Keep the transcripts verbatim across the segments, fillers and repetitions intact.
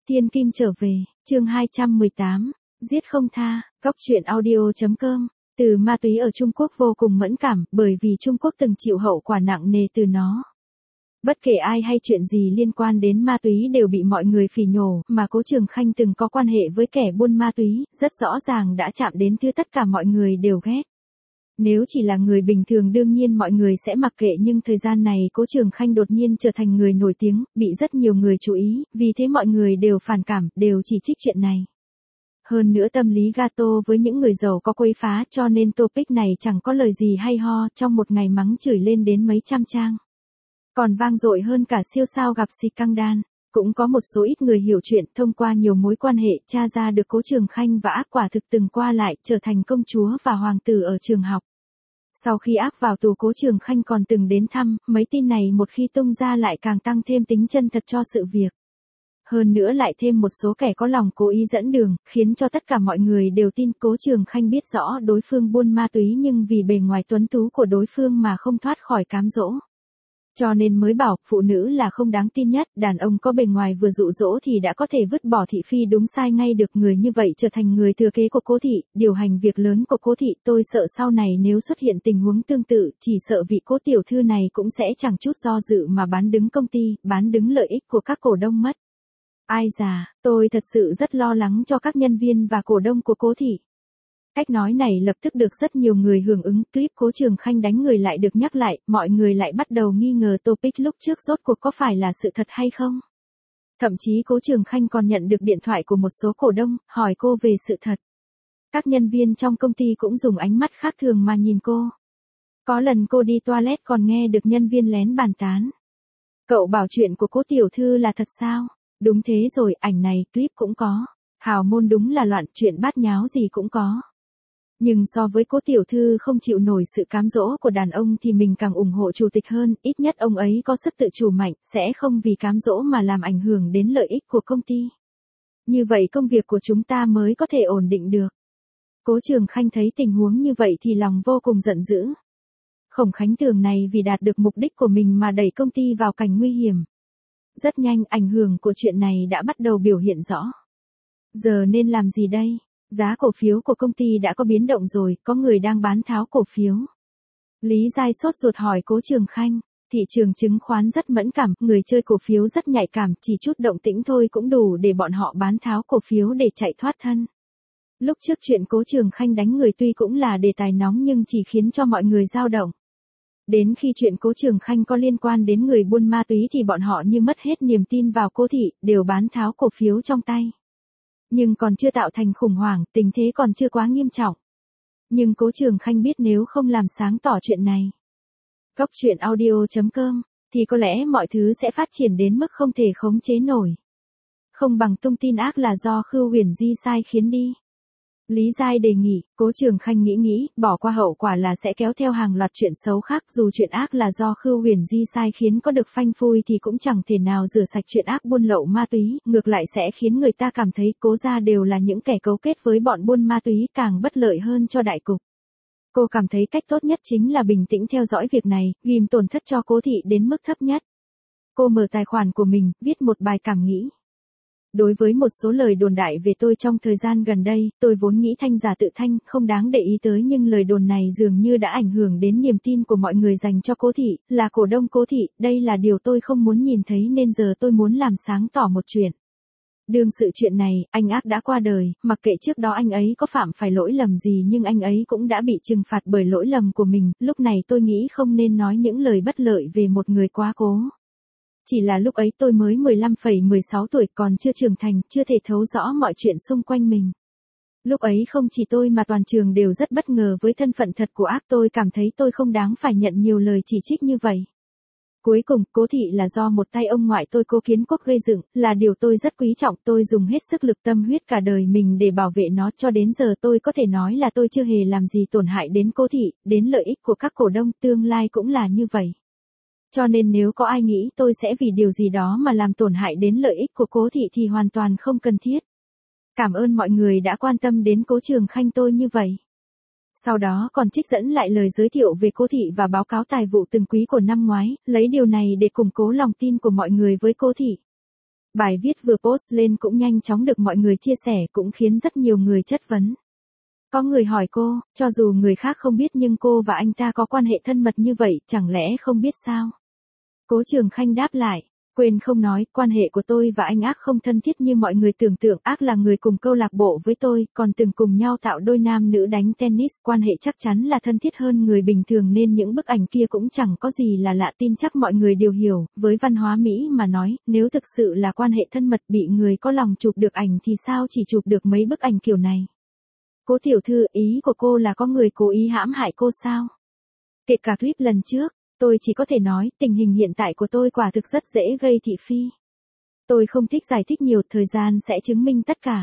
Thiên Kim trở về, chương hai trăm mười tám, giết không tha, góc truyện audio.com. Từ ma túy ở Trung Quốc vô cùng mẫn cảm, bởi vì Trung Quốc từng chịu hậu quả nặng nề từ nó. Bất kể ai hay chuyện gì liên quan đến ma túy đều bị mọi người phỉ nhổ, mà Cố Trường Khanh từng có quan hệ với kẻ buôn ma túy, rất rõ ràng đã chạm đến thứ tất cả mọi người đều ghét. Nếu chỉ là người bình thường đương nhiên mọi người sẽ mặc kệ, nhưng thời gian này Cố Trường Khanh đột nhiên trở thành người nổi tiếng, bị rất nhiều người chú ý, vì thế mọi người đều phản cảm, đều chỉ trích chuyện này. Hơn nữa tâm lý gato với những người giàu có quấy phá, cho nên topic này chẳng có lời gì hay ho, trong một ngày mắng chửi lên đến mấy trăm trang. Còn vang dội hơn cả siêu sao gặp scandal. Cũng có một số ít người hiểu chuyện, thông qua nhiều mối quan hệ tra ra được Cố Trường Khanh và Ác quả thực từng qua lại, trở thành công chúa và hoàng tử ở trường học. Sau khi Ác vào tù, Cố Trường Khanh còn từng đến thăm, mấy tin này một khi tung ra lại càng tăng thêm tính chân thật cho sự việc. Hơn nữa lại thêm một số kẻ có lòng cố ý dẫn đường, khiến cho tất cả mọi người đều tin Cố Trường Khanh biết rõ đối phương buôn ma túy nhưng vì bề ngoài tuấn tú của đối phương mà không thoát khỏi cám dỗ. Cho nên mới bảo, phụ nữ là không đáng tin nhất, đàn ông có bề ngoài vừa dụ dỗ thì đã có thể vứt bỏ thị phi đúng sai ngay được, người như vậy trở thành người thừa kế của Cố thị, điều hành việc lớn của Cố thị, tôi sợ sau này nếu xuất hiện tình huống tương tự, chỉ sợ vị Cố tiểu thư này cũng sẽ chẳng chút do dự mà bán đứng công ty, bán đứng lợi ích của các cổ đông mất. Ai già, tôi thật sự rất lo lắng cho các nhân viên và cổ đông của Cố thị. Cách nói này lập tức được rất nhiều người hưởng ứng, clip Cố Trường Khanh đánh người lại được nhắc lại, mọi người lại bắt đầu nghi ngờ topic lúc trước rốt cuộc có phải là sự thật hay không. Thậm chí Cố Trường Khanh còn nhận được điện thoại của một số cổ đông, hỏi cô về sự thật. Các nhân viên trong công ty cũng dùng ánh mắt khác thường mà nhìn cô. Có lần cô đi toilet còn nghe được nhân viên lén bàn tán. Cậu bảo chuyện của Cố tiểu thư là thật sao? Đúng thế rồi, ảnh này, clip cũng có. Hào môn đúng là loạn, chuyện bát nháo gì cũng có. Nhưng so với Cố tiểu thư không chịu nổi sự cám dỗ của đàn ông thì mình càng ủng hộ chủ tịch hơn, ít nhất ông ấy có sức tự chủ mạnh, sẽ không vì cám dỗ mà làm ảnh hưởng đến lợi ích của công ty. Như vậy công việc của chúng ta mới có thể ổn định được. Cố Trường Khanh thấy tình huống như vậy thì lòng vô cùng giận dữ. Khổng Khánh Tường này vì đạt được mục đích của mình mà đẩy công ty vào cảnh nguy hiểm. Rất nhanh ảnh hưởng của chuyện này đã bắt đầu biểu hiện rõ. Giờ nên làm gì đây? Giá cổ phiếu của công ty đã có biến động rồi, có người đang bán tháo cổ phiếu. Lý Giai sốt ruột hỏi Cố Trường Khanh, thị trường chứng khoán rất mẫn cảm, người chơi cổ phiếu rất nhạy cảm, chỉ chút động tĩnh thôi cũng đủ để bọn họ bán tháo cổ phiếu để chạy thoát thân. Lúc trước chuyện Cố Trường Khanh đánh người tuy cũng là đề tài nóng nhưng chỉ khiến cho mọi người dao động. Đến khi chuyện Cố Trường Khanh có liên quan đến người buôn ma túy thì bọn họ như mất hết niềm tin vào Cố thị, đều bán tháo cổ phiếu trong tay. Nhưng còn chưa tạo thành khủng hoảng, tình thế còn chưa quá nghiêm trọng. Nhưng Cố Trường Khanh biết nếu không làm sáng tỏ chuyện này, góc truyện audio.com, thì có lẽ mọi thứ sẽ phát triển đến mức không thể khống chế nổi. Không bằng tung tin ác là do Khưu Huyền Di sai khiến đi. Lý Giai đề nghị, Cố Trường Khanh nghĩ nghĩ, bỏ qua hậu quả là sẽ kéo theo hàng loạt chuyện xấu khác, dù chuyện ác là do Khưu Huyền Di sai khiến có được phanh phui thì cũng chẳng thể nào rửa sạch chuyện ác buôn lậu ma túy, ngược lại sẽ khiến người ta cảm thấy Cố gia đều là những kẻ cấu kết với bọn buôn ma túy, càng bất lợi hơn cho đại cục. Cô cảm thấy cách tốt nhất chính là bình tĩnh theo dõi việc này, ghim tổn thất cho Cố thị đến mức thấp nhất. Cô mở tài khoản của mình, viết một bài cảm nghĩ. Đối với một số lời đồn đại về tôi trong thời gian gần đây, tôi vốn nghĩ thanh giả tự thanh, không đáng để ý tới, nhưng lời đồn này dường như đã ảnh hưởng đến niềm tin của mọi người dành cho Cố thị, là cổ đông Cố thị, đây là điều tôi không muốn nhìn thấy nên giờ tôi muốn làm sáng tỏ một chuyện. Đương sự chuyện này, anh Ác đã qua đời, mặc kệ trước đó anh ấy có phạm phải lỗi lầm gì nhưng anh ấy cũng đã bị trừng phạt bởi lỗi lầm của mình, lúc này tôi nghĩ không nên nói những lời bất lợi về một người quá cố. Chỉ là lúc ấy tôi mới mười lăm phẩy mười sáu tuổi, còn chưa trưởng thành, chưa thể thấu rõ mọi chuyện xung quanh mình. Lúc ấy không chỉ tôi mà toàn trường đều rất bất ngờ với thân phận thật của Ác, tôi cảm thấy tôi không đáng phải nhận nhiều lời chỉ trích như vậy. Cuối cùng, Cố thị là do một tay ông ngoại tôi Cố Kiến Quốc gây dựng, là điều tôi rất quý trọng, tôi dùng hết sức lực tâm huyết cả đời mình để bảo vệ nó, cho đến giờ tôi có thể nói là tôi chưa hề làm gì tổn hại đến Cố thị, đến lợi ích của các cổ đông, tương lai cũng là như vậy. Cho nên nếu có ai nghĩ tôi sẽ vì điều gì đó mà làm tổn hại đến lợi ích của Cố thị thì hoàn toàn không cần thiết. Cảm ơn mọi người đã quan tâm đến Cố Trường Khanh tôi như vậy. Sau đó còn trích dẫn lại lời giới thiệu về Cố thị và báo cáo tài vụ từng quý của năm ngoái, lấy điều này để củng cố lòng tin của mọi người với Cố thị. Bài viết vừa post lên cũng nhanh chóng được mọi người chia sẻ, cũng khiến rất nhiều người chất vấn. Có người hỏi cô, cho dù người khác không biết nhưng cô và anh ta có quan hệ thân mật như vậy, chẳng lẽ không biết sao? Cố Trường Khanh đáp lại, quên không nói, quan hệ của tôi và anh Ác không thân thiết như mọi người tưởng tượng. Ác là người cùng câu lạc bộ với tôi, còn từng cùng nhau tạo đôi nam nữ đánh tennis, quan hệ chắc chắn là thân thiết hơn người bình thường nên những bức ảnh kia cũng chẳng có gì là lạ, tin chắc mọi người đều hiểu. Với văn hóa Mỹ mà nói, nếu thực sự là quan hệ thân mật bị người có lòng chụp được ảnh thì sao chỉ chụp được mấy bức ảnh kiểu này? Cố tiểu thư, ý của cô là có người cố ý hãm hại cô sao? Kể cả clip lần trước, tôi chỉ có thể nói, tình hình hiện tại của tôi quả thực rất dễ gây thị phi. Tôi không thích giải thích nhiều, thời gian sẽ chứng minh tất cả.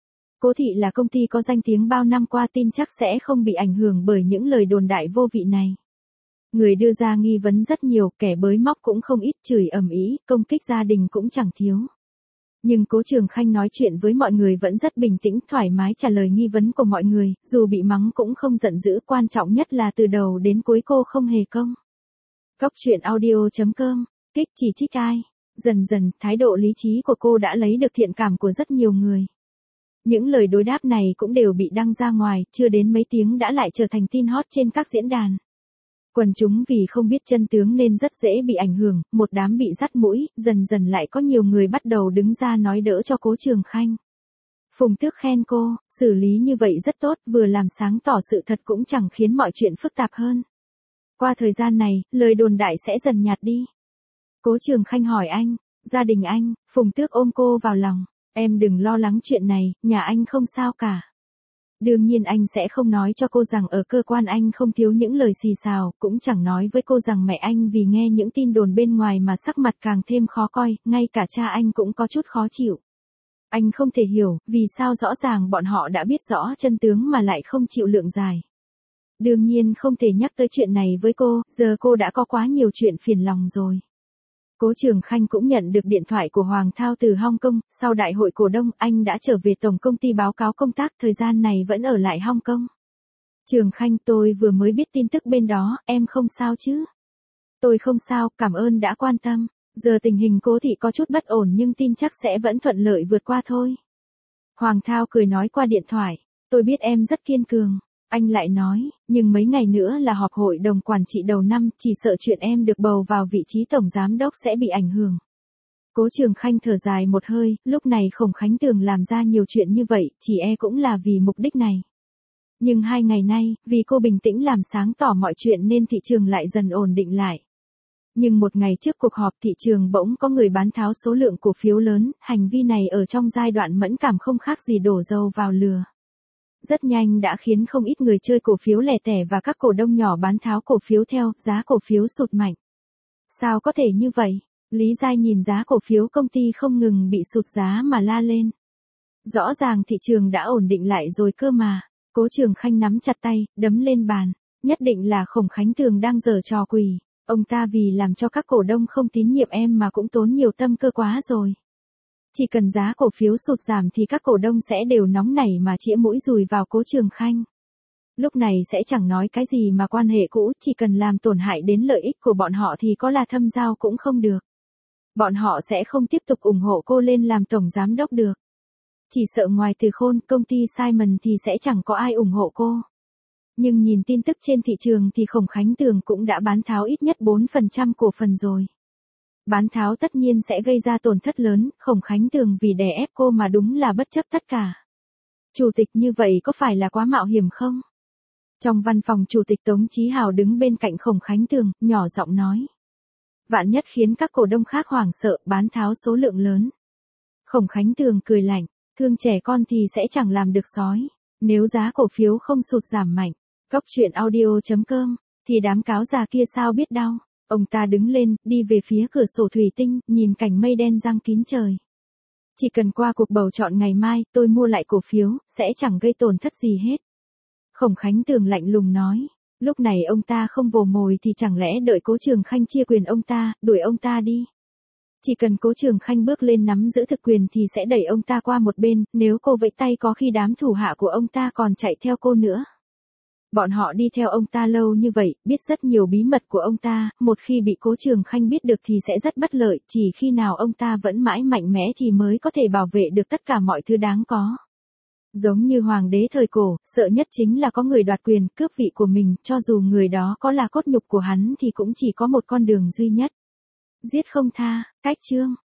Cố thị là công ty có danh tiếng bao năm qua, tin chắc sẽ không bị ảnh hưởng bởi những lời đồn đại vô vị này. Người đưa ra nghi vấn rất nhiều, kẻ bới móc cũng không ít, chửi ầm ĩ, công kích gia đình cũng chẳng thiếu. Nhưng Cố Trường Khanh nói chuyện với mọi người vẫn rất bình tĩnh, thoải mái trả lời nghi vấn của mọi người, dù bị mắng cũng không giận dữ, quan trọng nhất là từ đầu đến cuối cô không hề công. Góc truyện audio chấm com, kích chỉ trích ai. Dần dần, thái độ lý trí của cô đã lấy được thiện cảm của rất nhiều người. Những lời đối đáp này cũng đều bị đăng ra ngoài, chưa đến mấy tiếng đã lại trở thành tin hot trên các diễn đàn. Quần chúng vì không biết chân tướng nên rất dễ bị ảnh hưởng, một đám bị dắt mũi, dần dần lại có nhiều người bắt đầu đứng ra nói đỡ cho Cố Trường Khanh. Phùng Tước khen cô, xử lý như vậy rất tốt, vừa làm sáng tỏ sự thật cũng chẳng khiến mọi chuyện phức tạp hơn. Qua thời gian này, lời đồn đại sẽ dần nhạt đi. Cố Trường Khanh hỏi anh, gia đình anh, Phùng Tước ôm cô vào lòng, em đừng lo lắng chuyện này, nhà anh không sao cả. Đương nhiên anh sẽ không nói cho cô rằng ở cơ quan anh không thiếu những lời xì xào, cũng chẳng nói với cô rằng mẹ anh vì nghe những tin đồn bên ngoài mà sắc mặt càng thêm khó coi, ngay cả cha anh cũng có chút khó chịu. Anh không thể hiểu, vì sao rõ ràng bọn họ đã biết rõ chân tướng mà lại không chịu lượng dài. Đương nhiên không thể nhắc tới chuyện này với cô, giờ cô đã có quá nhiều chuyện phiền lòng rồi. Cố Trường Khanh cũng nhận được điện thoại của Hoàng Thao từ Hong Kong, sau đại hội cổ đông, anh đã trở về tổng công ty báo cáo công tác, thời gian này vẫn ở lại Hong Kong. Trường Khanh, tôi vừa mới biết tin tức bên đó, em không sao chứ? Tôi không sao, cảm ơn đã quan tâm. Giờ tình hình Cố thị có chút bất ổn nhưng tin chắc sẽ vẫn thuận lợi vượt qua thôi. Hoàng Thao cười nói qua điện thoại, tôi biết em rất kiên cường. Anh lại nói, nhưng mấy ngày nữa là họp hội đồng quản trị đầu năm, chỉ sợ chuyện em được bầu vào vị trí tổng giám đốc sẽ bị ảnh hưởng. Cố Trường Khanh thở dài một hơi, lúc này Khổng Khánh Tường làm ra nhiều chuyện như vậy, chỉ e cũng là vì mục đích này. Nhưng hai ngày nay, vì cô bình tĩnh làm sáng tỏ mọi chuyện nên thị trường lại dần ổn định lại. Nhưng một ngày trước cuộc họp thị trường bỗng có người bán tháo số lượng cổ phiếu lớn, hành vi này ở trong giai đoạn mẫn cảm không khác gì đổ dầu vào lửa. Rất nhanh đã khiến không ít người chơi cổ phiếu lẻ tẻ và các cổ đông nhỏ bán tháo cổ phiếu theo, giá cổ phiếu sụt mạnh. Sao có thể như vậy? Lý Giai nhìn giá cổ phiếu công ty không ngừng bị sụt giá mà la lên. Rõ ràng thị trường đã ổn định lại rồi cơ mà. Cố Trường Khanh nắm chặt tay, đấm lên bàn. Nhất định là Khổng Khánh Tường đang giở trò quỷ. Ông ta vì làm cho các cổ đông không tín nhiệm em mà cũng tốn nhiều tâm cơ quá rồi. Chỉ cần giá cổ phiếu sụt giảm thì các cổ đông sẽ đều nóng nảy mà chĩa mũi dùi vào Cố Trường Khanh. Lúc này sẽ chẳng nói cái gì mà quan hệ cũ, chỉ cần làm tổn hại đến lợi ích của bọn họ thì có là thâm giao cũng không được. Bọn họ sẽ không tiếp tục ủng hộ cô lên làm tổng giám đốc được. Chỉ sợ ngoài Từ Khôn, công ty Simon thì sẽ chẳng có ai ủng hộ cô. Nhưng nhìn tin tức trên thị trường thì Khổng Khánh Tường cũng đã bán tháo ít nhất bốn phần trăm cổ phần rồi. Bán tháo tất nhiên sẽ gây ra tổn thất lớn, Khổng Khánh Tường vì đè ép cô mà đúng là bất chấp tất cả. Chủ tịch như vậy có phải là quá mạo hiểm không? Trong văn phòng chủ tịch Tống Chí Hào đứng bên cạnh Khổng Khánh Tường, nhỏ giọng nói. Vạn nhất khiến các cổ đông khác hoảng sợ, bán tháo số lượng lớn. Khổng Khánh Tường cười lạnh, thương trẻ con thì sẽ chẳng làm được sói. Nếu giá cổ phiếu không sụt giảm mạnh, góc truyện audio chấm com, thì đám cáo già kia sao biết đau. Ông ta đứng lên, đi về phía cửa sổ thủy tinh, nhìn cảnh mây đen giăng kín trời. Chỉ cần qua cuộc bầu chọn ngày mai, tôi mua lại cổ phiếu, sẽ chẳng gây tổn thất gì hết. Khổng Khánh Tường lạnh lùng nói. Lúc này ông ta không vồ mồi thì chẳng lẽ đợi Cố Trường Khanh chia quyền ông ta, đuổi ông ta đi. Chỉ cần Cố Trường Khanh bước lên nắm giữ thực quyền thì sẽ đẩy ông ta qua một bên, nếu cô vẫy tay có khi đám thủ hạ của ông ta còn chạy theo cô nữa. Bọn họ đi theo ông ta lâu như vậy, biết rất nhiều bí mật của ông ta, một khi bị Cố Trường Khanh biết được thì sẽ rất bất lợi, chỉ khi nào ông ta vẫn mãi mạnh mẽ thì mới có thể bảo vệ được tất cả mọi thứ đáng có. Giống như hoàng đế thời cổ, sợ nhất chính là có người đoạt quyền, cướp vị của mình, cho dù người đó có là cốt nhục của hắn thì cũng chỉ có một con đường duy nhất. Giết không tha, cách chương.